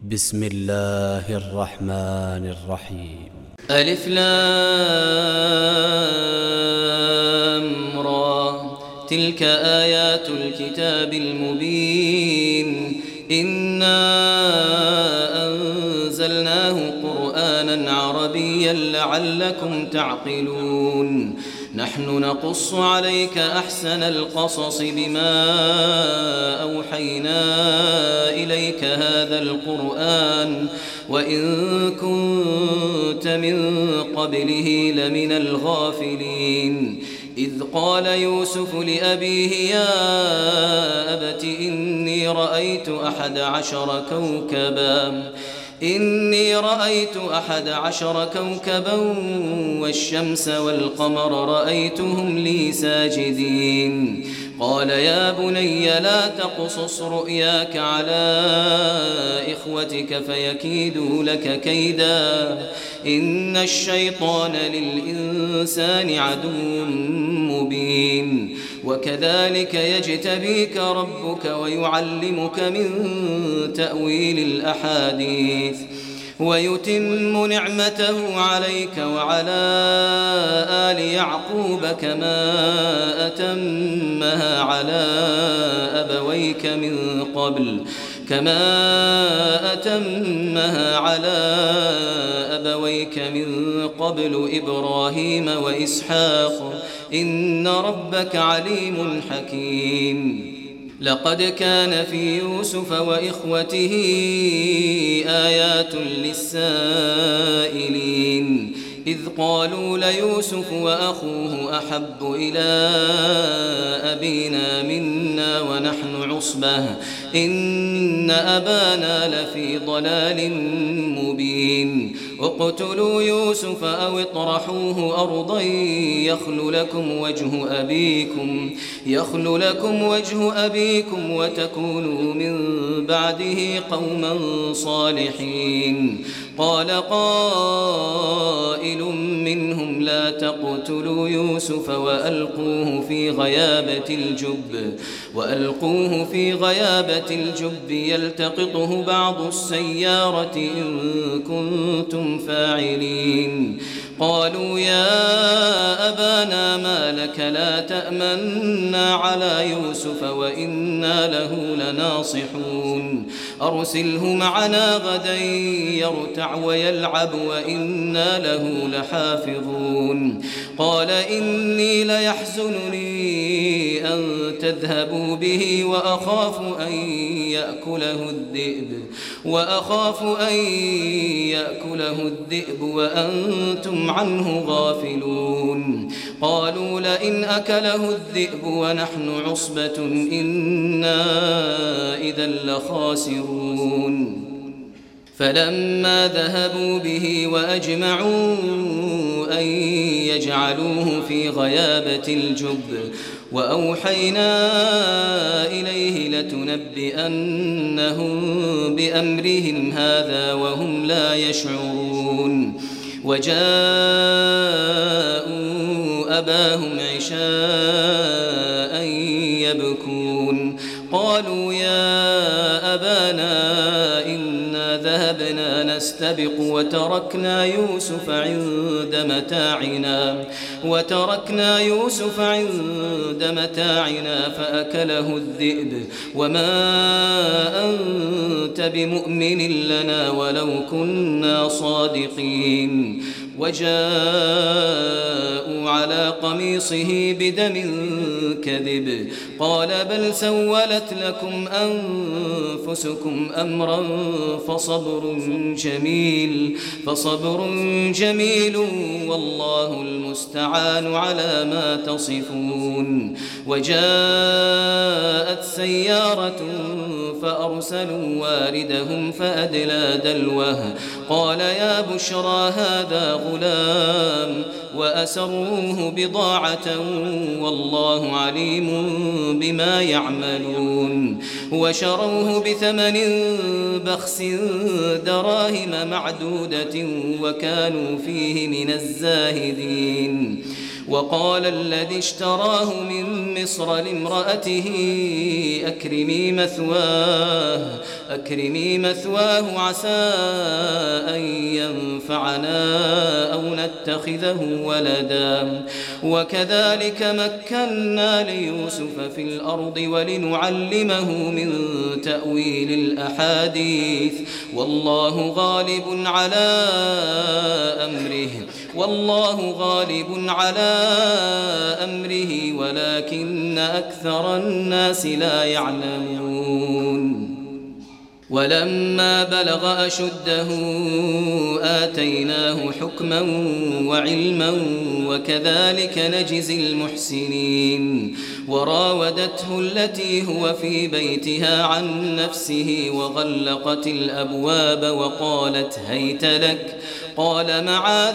بسم الله الرحمن الرحيم. ألف لام را تلك آيات الكتاب المبين إنا أنزلناه قرآنا عربيا لعلكم تعقلون نحن نقص عليك أحسن القصص بما أوحينا إليك هذا القرآن وإن كنت من قبله لمن الغافلين إذ قال يوسف لأبيه يا أبت إني رأيت أحد عشر كوكبا والشمس والقمر رأيتهم لي ساجدين قال يا بني لا تقصص رؤياك على إخوتك فيكيدوا لك كيدا إن الشيطان للإنسان عدو مبين وكذلك يجتبيك ربك ويعلمك من تأويل الأحاديث ويتم نعمته عليك وعلى آل يعقوب كما أتمها على أبويك من قبل إبراهيم وإسحاق إن ربك عليم حكيم لقد كان في يوسف وإخوته آيات للسائلين إذ قالوا ليوسف وأخوه أحب إلى أبينا منا ونحن عصبة إن أبانا لفي ضلال مبين اقتلوا يوسف أو اطرحوه أرضا يخل لكم وجه أبيكم وتكونوا من بعده قوما صالحين قال قائل منهم لا تقتلوا يوسف وألقوه في غيابة الجب يلتقطه بعض السيارة إن كنتم فاعلين قالوا يا أبانا ما لك لا تأمنا على يوسف وإنا له لناصحون أرسله معنا غدا يرتع ويلعب وإنا له لحافظون قال إني ليحزنني أن تذهبوا به وأخاف أن يأكله الذئب وأنتم عنه غافلون قالوا لئن أكله الذئب ونحن عصبة إنا إذا لخاسرون فلما ذهبوا به وأجمعوا أن يجعلوه في غيابة الجب وأوحينا إليه لتنبئنهم بأمرهم هذا وهم لا يشعرون وجاءوا أباهم عشاء يبكون قالوا يا أبانا إنا ذهبنا نستبق وتركنا يوسف عند متاعنا فأكله الذئب وما أنت بمؤمن لنا ولو كنا صادقين وجاءوا على قميصه بدم كذب قال بل سولت لكم أنفسكم أمرا فصبر جميل والله المستعان على ما تصفون وجاءت سيارة فأرسلوا واردهم فأدلى دلوه قال يا بشرى هذا غلام وأسروه بضاعة والله عليم بما يعملون وشروه بثمن بخس دراهم معدودة وكانوا فيه من الزاهدين وقال الذي اشتراه من مصر لامرأته أكرمي مثواه عسى أن ينفعنا أو نتخذه ولدا وكذلك مكنا ليوسف في الأرض ولنعلمه من تأويل الأحاديث والله غالب على أمره ولكن أكثر الناس لا يعلمون ولما بلغ أشده آتيناه حكما وعلما وكذلك نجزي المحسنين وراودته التي هو في بيتها عن نفسه وغلقت الأبواب وقالت هيت لك قال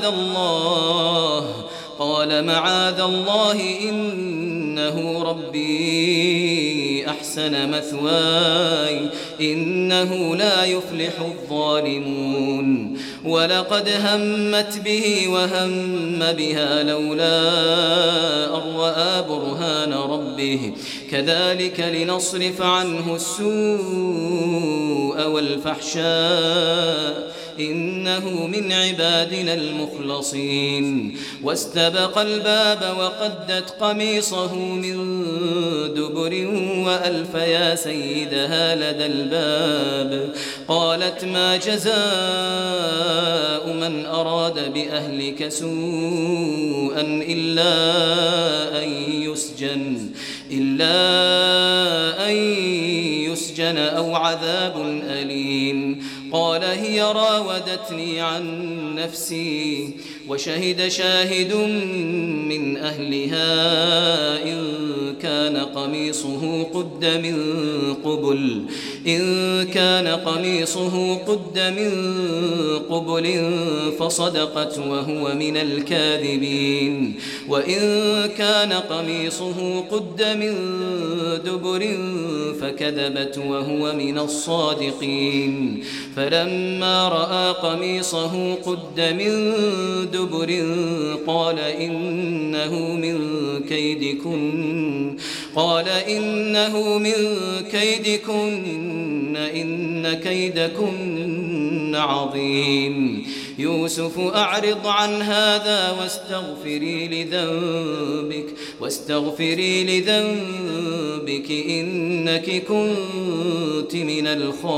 معاذ الله إنه ربي أحسن مثواي إنه لا يفلح الظالمون ولقد همت به وهم بها لولا أن رأى برهان ربه كذلك لنصرف عنه السوء والفحشاء إنه من عبادنا المخلصين واستبق الباب وقدت قميصه من دبر وألف يا سيدها لدى الباب قالت ما جزاء من أراد بأهلك سوءا إلا أن يسجن أو عذاب أليم قال هي راودتني عن نفسي وشهد شاهد من أهلها إن كان قميصه قد من قبل فصدقت وهو من الكاذبين وإن كان قميصه قد من دبر فكذبت وهو من الصادقين فلما رأى قميصه قد من دبر قال إنه من كيدكن إن كيدكن عظيم يوسف أعرض عن هذا واستغفري لذنبك إنك كنت من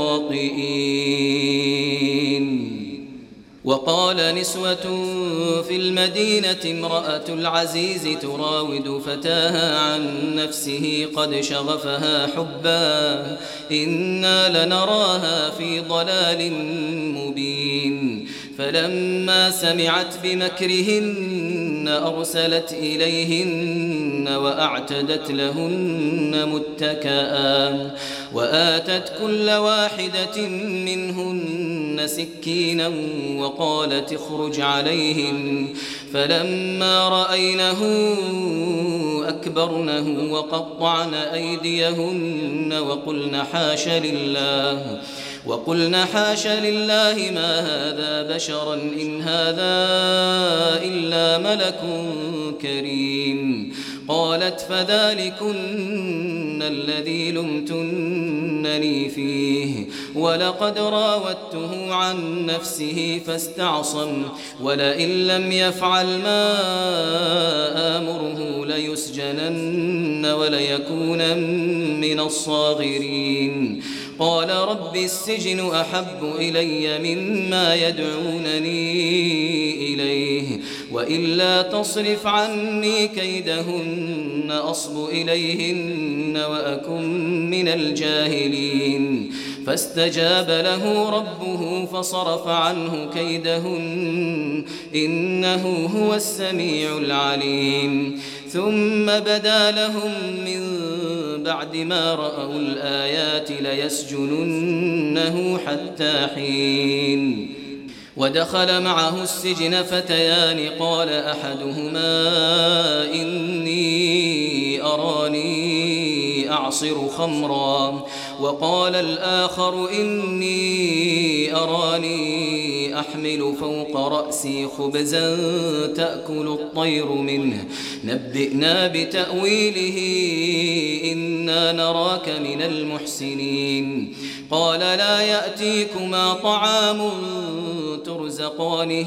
الخاطئين وقال نسوة في المدينة امرأة العزيز تراود فتاها عن نفسه قد شغفها حبا إنا لنراها في ضلال مبين فلما سمعت بمكرهن أرسلت إليهن وأعتدت لهن متكئا وآتت كل واحدة منهن سكينا وقالت اخرج عليهن فلما رأينه أكبرنه وقطعن أيديهن وقلن حاش لله ما هذا بشرا إن هذا إلا ملك كريم قالت فذلكن الذي لمتنني فيه ولقد راودته عن نفسه فاستعصم ولئن لم يفعل ما آمره ليسجنن وليكون من الصاغرين قال رب السجن أحب إلي مما يدعونني إليه وإلا تصرف عني كيدهن أصب إليهن وأكن من الجاهلين فاستجاب له ربه فصرف عنه كيدهن إنه هو السميع العليم ثم بدا لهم من بعد ما رأوا الآيات ليسجننه حتى حين ودخل معه السجن فتيان قال أحدهما إني أراني أعصر خمرا وقال الآخر إني أراني أحمل فوق رأسي خبزا تأكل الطير منه نبئنا بتأويله إنا نراك من المحسنين قال لا يأتيكما طعام ترزقانه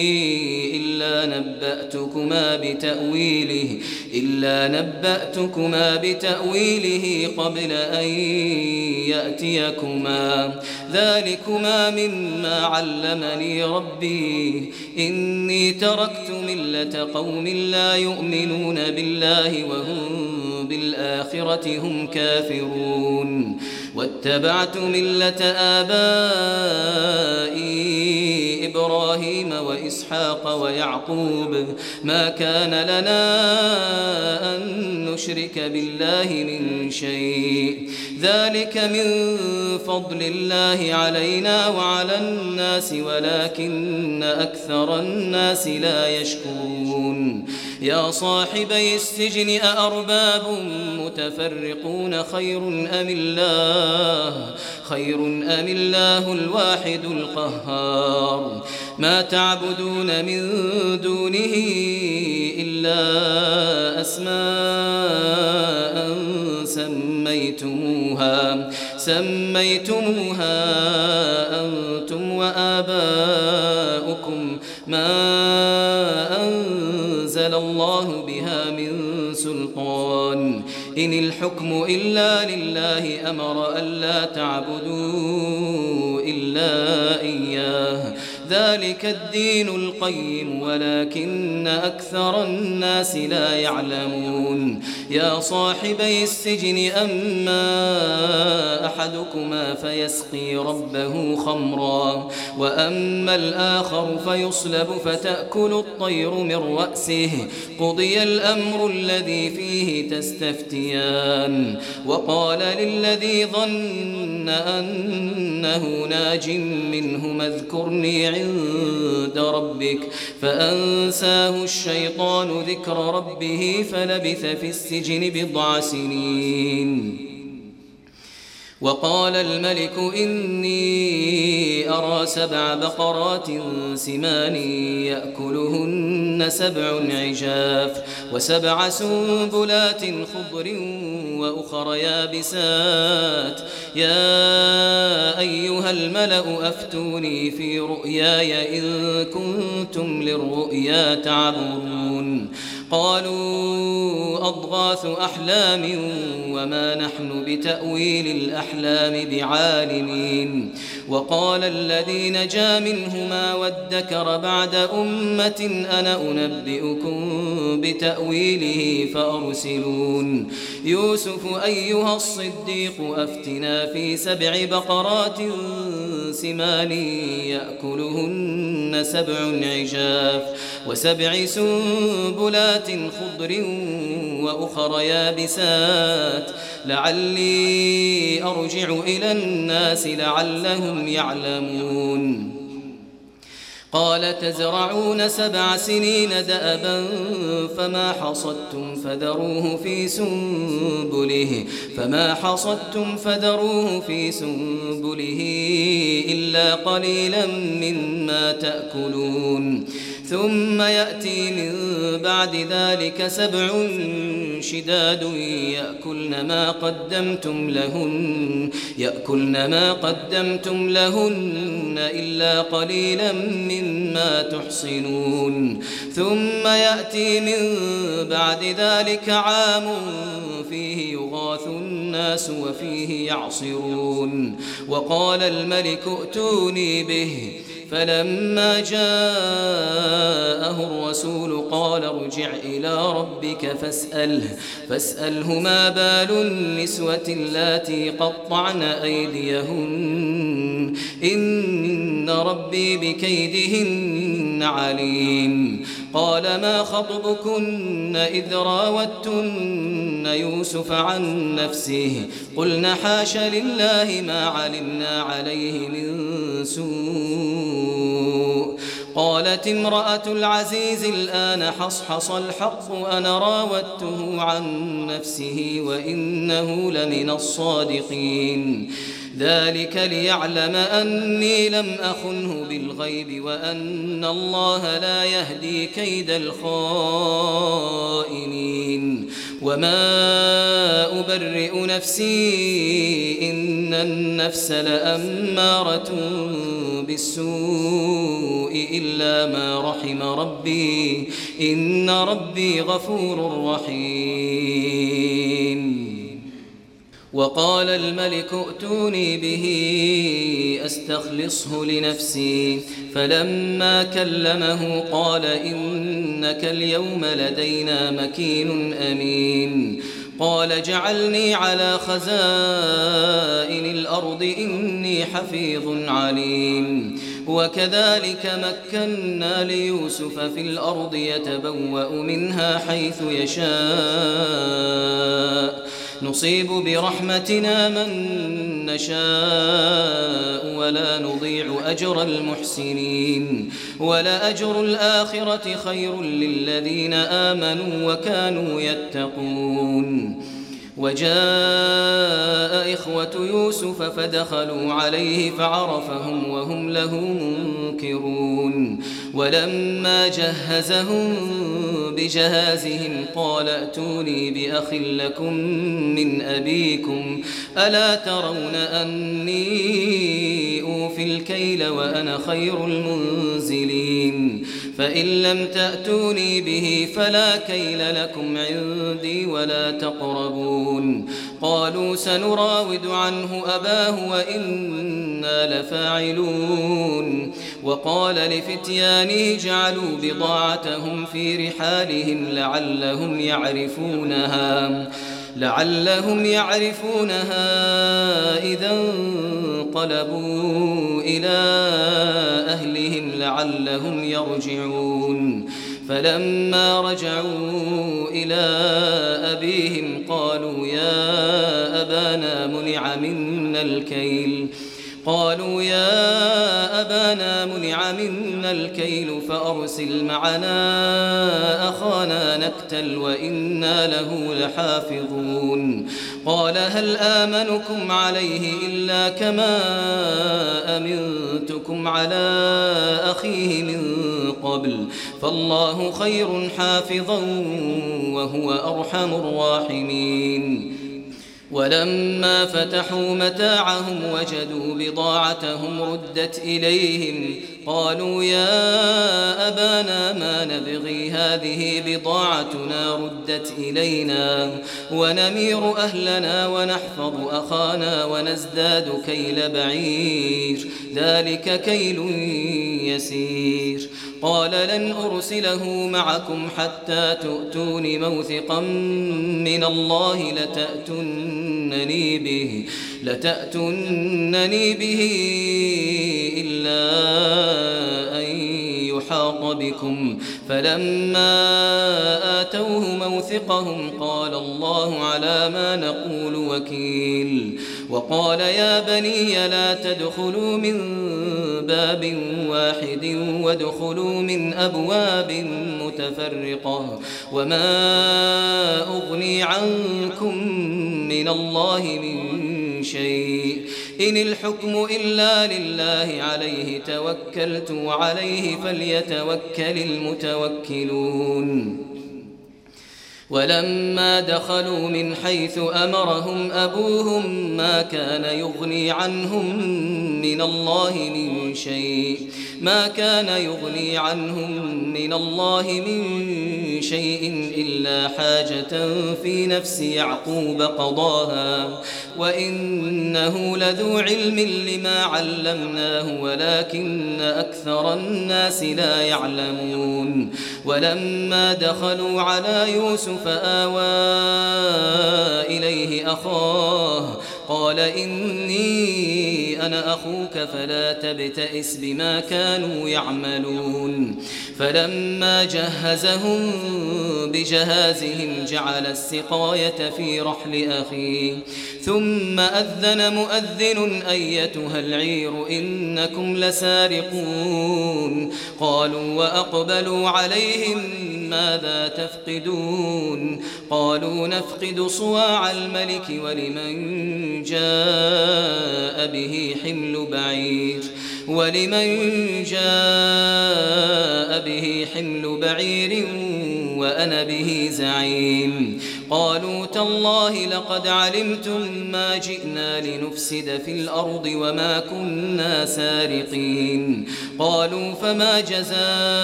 إلا نبأتكما بتأويله قبل أن يأتيكما ذلكما مما علمني ربي إني تركت ملة قوم لا يؤمنون بالله وهم بالآخرة هم كافرون واتبعت ملة آبائي إبراهيم وإسحاق ويعقوب ما كان لنا أن نشرك بالله من شيء ذلك من فضل الله علينا وعلى الناس ولكن أكثر الناس لا يشكرون يا صاحبي السجن أأرباب متفرقون خير أم الله الواحد القهار ما تعبدون من دونه إلا أسماء سميتموها أنتم وآباؤكم ما أنزل الله بها من سلطان إن الحكم إلا لله أمر ألا تعبدوا إلا إياه ذلك الدين القيم ولكن أكثر الناس لا يعلمون يا صاحبي السجن أما أحدكما فيسقي ربه خمرا وأما الآخر فيصلب فتأكل الطير من رأسه قضي الأمر الذي فيه تستفتيان وقال للذي ظن أنه ناج منه اذكرني عند ربك فأنساه الشيطان ذكر ربه فلبث في السجن بضع سنين وقال الملك إني أرى 7 بقرات سمان يأكلهن 7 عجاف و7 سنبلات خضر وأخر يابسات يا أيها الملأ أفتوني في رؤياي إن كنتم للرؤيا تعبرون قالوا أضغاث أحلام وما نحن بتأويل الأحلام بعالمين وقال الذي نجا منهما وادكر بعد أمة أنا أنبئكم بتأويله فأرسلون يوسف أيها الصديق أفتنا في 7 بقرات سمان يأكلهن 7 عجاف و7 سنبلات خضر وأخر يابسات لعلي أرجع إلى الناس لعلهم يعلمون قال تزرعون 7 سنين دأبا فما حصدتم فذروه في سنبله إلا قليلا مما تأكلون ثم يأتي من بعد ذلك 7 شداد يأكلن ما قدمتم لهن إلا قليلا مما تحصنون ثم يأتي من بعد ذلك عام فيه يغاث الناس وفيه يعصرون وقال الملك ائتوني به فلما جاءه الرسول قال ارجع إلى ربك فاسأله ما بال النسوة اللاتي قطعن أيديهن إن ربي بكيدهن عليم قال ما خطبكن إذ راوتن يوسف عن نفسه قلنا حاش لله ما علمنا عليه من سوء قالت امرأة العزيز الآن حصحص الحق أنا راودته عن نفسه وإنه لمن الصادقين ذلك ليعلم أني لم أخنه بالغيب وأن الله لا يهدي كيد الخائنين وما أبرئ نفسي إن النفس لأمارة بالسوء إلا ما رحم ربي إن ربي غفور رحيم وقال الملك ائتوني به أستخلصه لنفسي فلما كلمه قال إنك اليوم لدينا مكين أمين قال جعلني على خزائن الأرض إني حفيظ عليم وكذلك مكنا ليوسف في الأرض يتبوأ منها حيث يشاء نصيب برحمتنا من نشاء ولا نضيع أجر المحسنين ولأجر الآخرة خير للذين آمنوا وكانوا يتقون وجاء إخوة يوسف فدخلوا عليه فعرفهم وهم له منكرون ولما جهزهم بجهازهم قال ائتوني بأخ لكم من أبيكم ألا ترون أني أوفي الكيل وأنا خير المنزلين فإن لم تأتوني به فلا كيل لكم عندي ولا تقربون قالوا سنراود عنه أباه وإنا لفاعلون وقال لفتيانه جعلوا بضاعتهم في رحالهم لعلهم يعرفونها إذا انقلبوا إلى أهلهم لعلهم يرجعون فلما رجعوا إلى أبيهم قالوا يا أبانا منع منا الكيل فأرسل معنا أخانا نكتل وإنا له لحافظون قال هل آمنكم عليه إلا كما أمنتكم على أخيه من قبل فالله خير حافظا وهو أرحم الراحمين ولما فتحوا متاعهم وجدوا بضاعتهم ردت إليهم قالوا يا أبانا ما نبغي هذه بضاعتنا ردت إلينا ونمير أهلنا ونحفظ أخانا ونزداد كيل بعير ذلك كيل يسير قال لن أرسله معكم حتى تؤتون موثقا من الله لتأتونني به إلا أن يحاط بكم فلما آتوه موثقهم قال الله على ما نقول وكيل وقال يا بني لا تدخلوا من باب واحد وادخلوا من أبواب متفرقة وما أغني عنكم من الله من شيء إن الحكم إلا لله عليه توكلت وعليه فليتوكل المتوكلون ولما دخلوا من حيث أمرهم أبوهم ما كان يغني عنهم من الله من شيء إلا حاجة في نفس يعقوب قضاها وإنه لذو علم لما علمناه ولكن أكثر الناس لا يعلمون ولما دخلوا على يوسف آوى إليه أخاه قال إني أنا أخوك فلا تبتئس بما كانوا يعملون فلما جهزهم بجهازهم جعل السقاية في رحل أخيه ثم أذن مؤذن أيتها العير إنكم لسارقون قالوا وأقبلوا عليهم ماذا تفقدون قالوا نفقد صواع الملك ولمن جاء به حمل بعير وأنا به زعيم. قالوا تالله لقد علمتم ما جئنا لنفسد في الأرض وما كنا سارقين. قالوا فما جزاؤه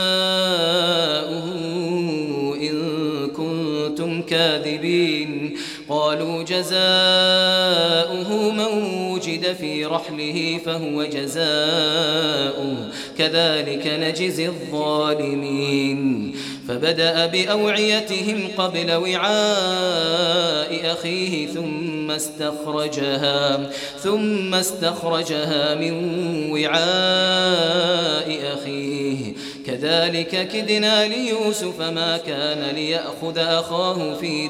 إن كنتم كاذبين. قالوا جزاؤه من وجد في رحله فهو جزاؤه كذلك نجزي الظالمين. فبدأ بأوعيتهم قبل وعاء أخيه ثم استخرجها من وعاء أخيه كذلك كدنا ليوسف ما كان ليأخذ أخاه في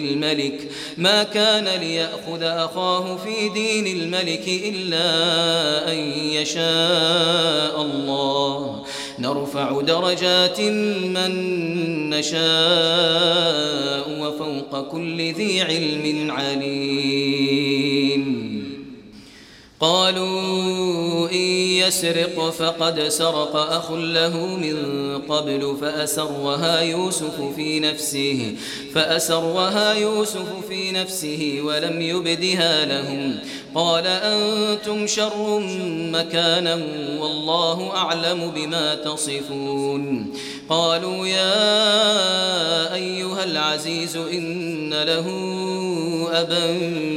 دين الملك إلا أن يشاء الله نرفع درجات من نشاء وفوق كل ذي علم عليم. قالوا إن يسرق فقد سرق أخ له من قبل فأسرها يوسف في نفسه ولم يبدها لهم. قال أنتم شر مكانا والله أعلم بما تصفون. قالوا يا أيها العزيز إن له أبا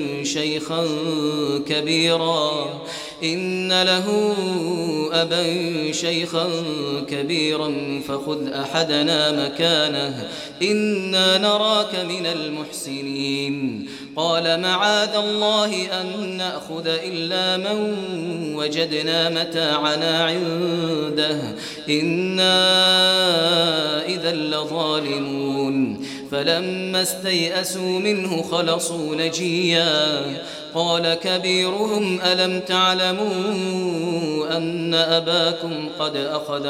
شيخا كبيرا فخذ أحدنا مكانه إنا نراك من المحسنين. قال معاذ الله أن نأخذ إلا من وجدنا متاعنا عنده إنا إذا لظالمون. فلما استيئسوا منه خلصوا نجيا. قال كبيرهم ألم تعلموا أن أباكم قد أخذ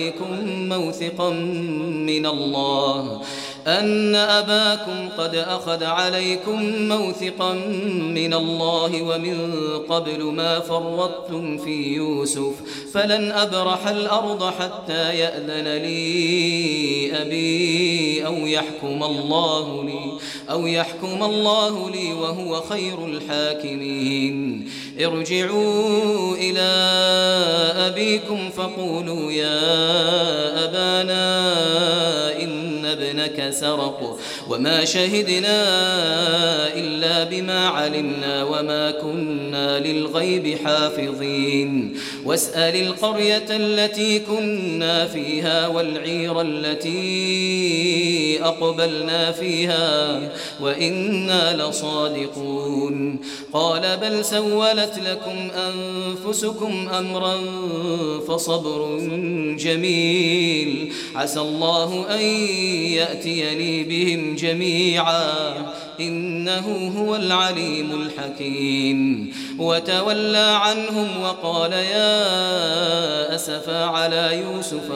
عليكم موثقا من الله ومن قبل ما فرطتم في يوسف فلن أبرح الأرض حتى يأذن لي أبي أو يحكم الله لي وهو خير الحاكمين. ارجعوا إلى أبيكم فقولوا يا أبانا إن ابنك سرق وما شهدنا إلا بما علمنا وما كنا للغيب حافظين. واسأل القرية التي كنا فيها والعير التي أقبلنا فيها وإنا لصادقون. قال بل سولت لكم أنفسكم أمرا فصبر جميل عسى الله أن يأتيني بهم جميعا إنه هو العليم الحكيم. وتولى عنهم وقال يا أسفا على يوسف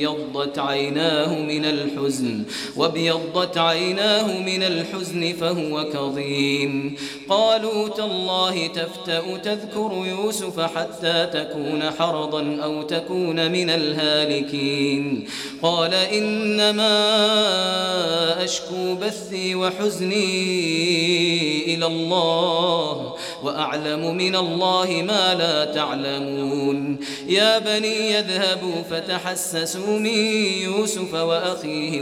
وابيضت عيناه من الحزن فهو كظيم. قالوا تالله تفتأ تذكر يوسف حتى تكون حرضا أو تكون من الهالكين. قال إنما أشكو بثي وحزني إلى الله وأعلم من الله ما لا تعلمون. يا بني يذهبوا فتحسسوا من يوسف وأخيه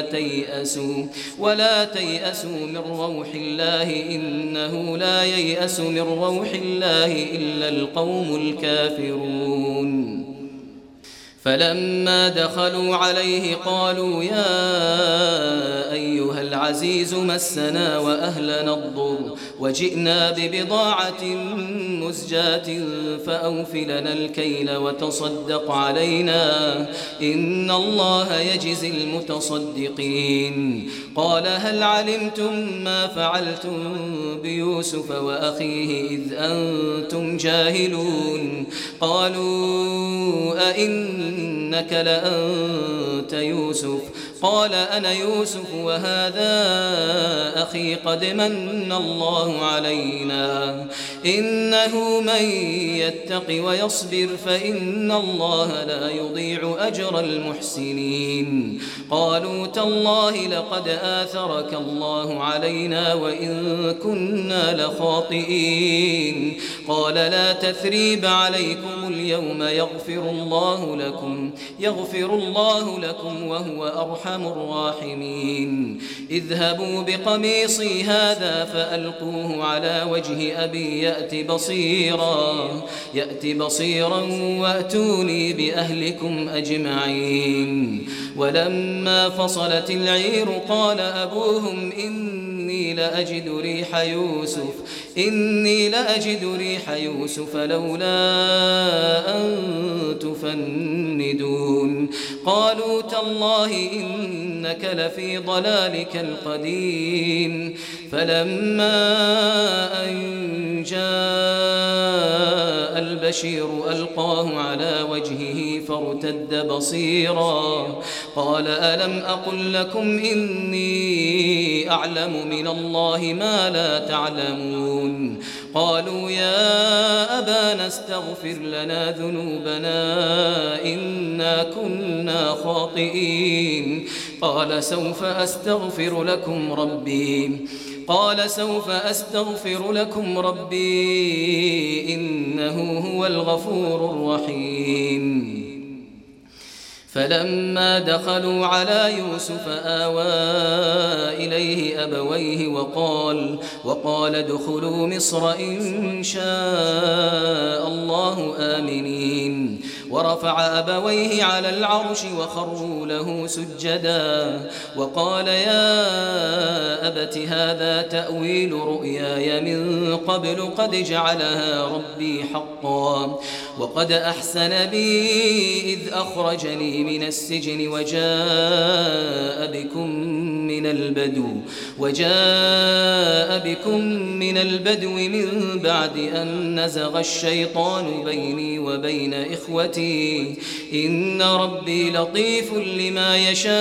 ولا تيأسوا من روح الله إنه لا ييأس من روح الله إلا القوم الكافرون. فلما دخلوا عليه قالوا يا أيها العزيز مسنا وأهلنا الضر وجئنا ببضاعة مزجاة فأوف لنا الكيل وتصدق علينا إن الله يجزي المتصدقين. قال هل علمتم ما فعلتم بيوسف وأخيه إذ أنتم جاهلون. قالوا أئنك لأنت يوسف قال أنا يوسف وهذا أخي قد من الله علينا إنه من يتق ويصبر فإن الله لا يضيع أجر المحسنين قالوا تالله لقد آثرك الله علينا وإن كنا لخاطئين قال لا تثريب عليكم اليوم يغفر الله لكم وهو أرحم الراحمين اذهبوا بقميصي هذا فألقوه على وجه أبي يأت بصيرا وأتوني بأهلكم أجمعين ولما فصلت العير قال أبوهم إني لأجد ريح يوسف لولا أن تفندون قالوا تالله إنك لفي ضلالك القديم فلما أن جاء البشير ألقاه على وجهه فارتد بصيرا قال ألم أقل لكم إني أعلم من الله ما لا تعلمون قالوا يا أبانا استغفر لنا ذنوبنا إنا كنا خاطئين قال سوف أستغفر لكم ربي إنه هو الغفور الرحيم فلما دخلوا على يوسف آوى إليه أبويه وقال ادخلوا مصر إن شاء الله آمنين ورفع أبويه على العرش وخروا له سجدا وقال يا أبت هذا تأويل رؤياي من قبل قد جعلها ربي حقا وقد أحسن بي إذ أخرجني من السجن وجاء بكم من البدو من بعد أن نزغ الشيطان بيني وبين إخوتي إن ربي لطيف لما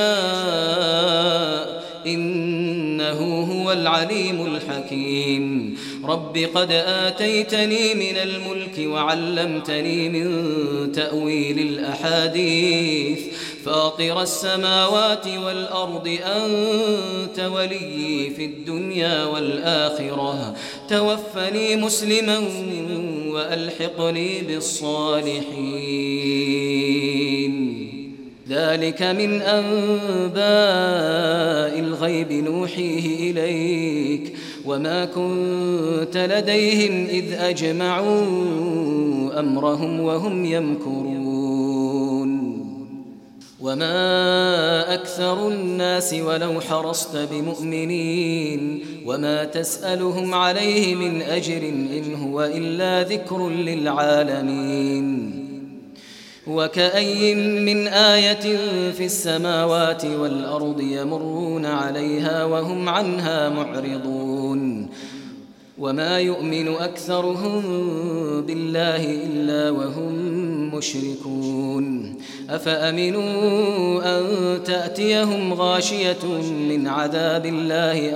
يشاء إنه هو العليم الحكيم رب قد آتيتني من الملك وعلمتني من تأويل الأحاديث فاطر السماوات والأرض أنت ولي في الدنيا والآخرة توفني مسلما وألحقني بالصالحين ذلك من أنباء الغيب نوحيه إليك وما كنت لديهم إذ أجمعوا أمرهم وهم يمكرون وما أكثر الناس ولو حرصت بمؤمنين وما تسألهم عليه من أجر إن هو إلا ذكر للعالمين وكأي من آية في السماوات والأرض يمرون عليها وهم عنها معرضون وما يؤمن أكثرهم بالله إلا وهم مشركون أفأمنوا أن تأتيهم غاشية من عذاب الله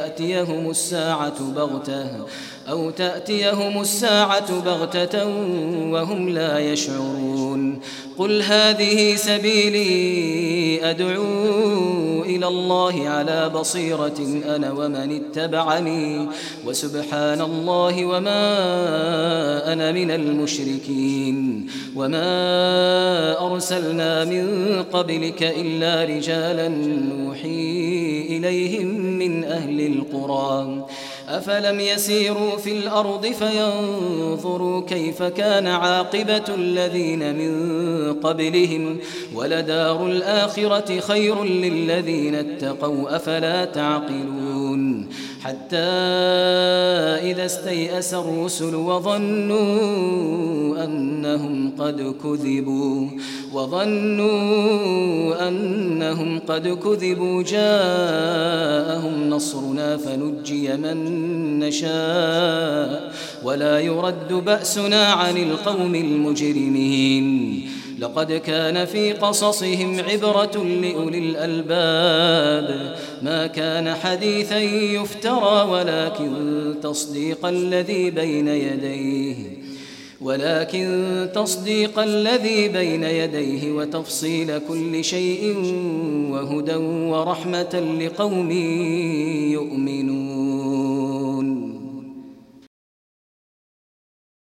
أو تأتيهم الساعة بغتة وهم لا يشعرون قل هذه سبيلي أدعو إلى الله على بصيرة أنا ومن اتبعني وسبحان الله وما أنا من المشركين وما أرسلنا من قبلك إلا رجالا نوحي إليهم من أهل القرى أفلم يسيروا في الأرض فينظروا كيف كان عاقبة الذين من قبلهم ولدار الآخرة خير للذين اتقوا أفلا تعقلون حتى إذا استيأس الرسل وظنوا أنهم أنهم قد كذبوا جاءهم نصرنا فنجي من نشاء ولا يرد بأسنا عن القوم المجرمين. لقد كان في قصصهم عبرة لأولي الألباب ما كان حديثا يفترى ولكن تصديق الذي بين يديه وتفصيل كل شيء وهدى ورحمة لقوم يؤمنون.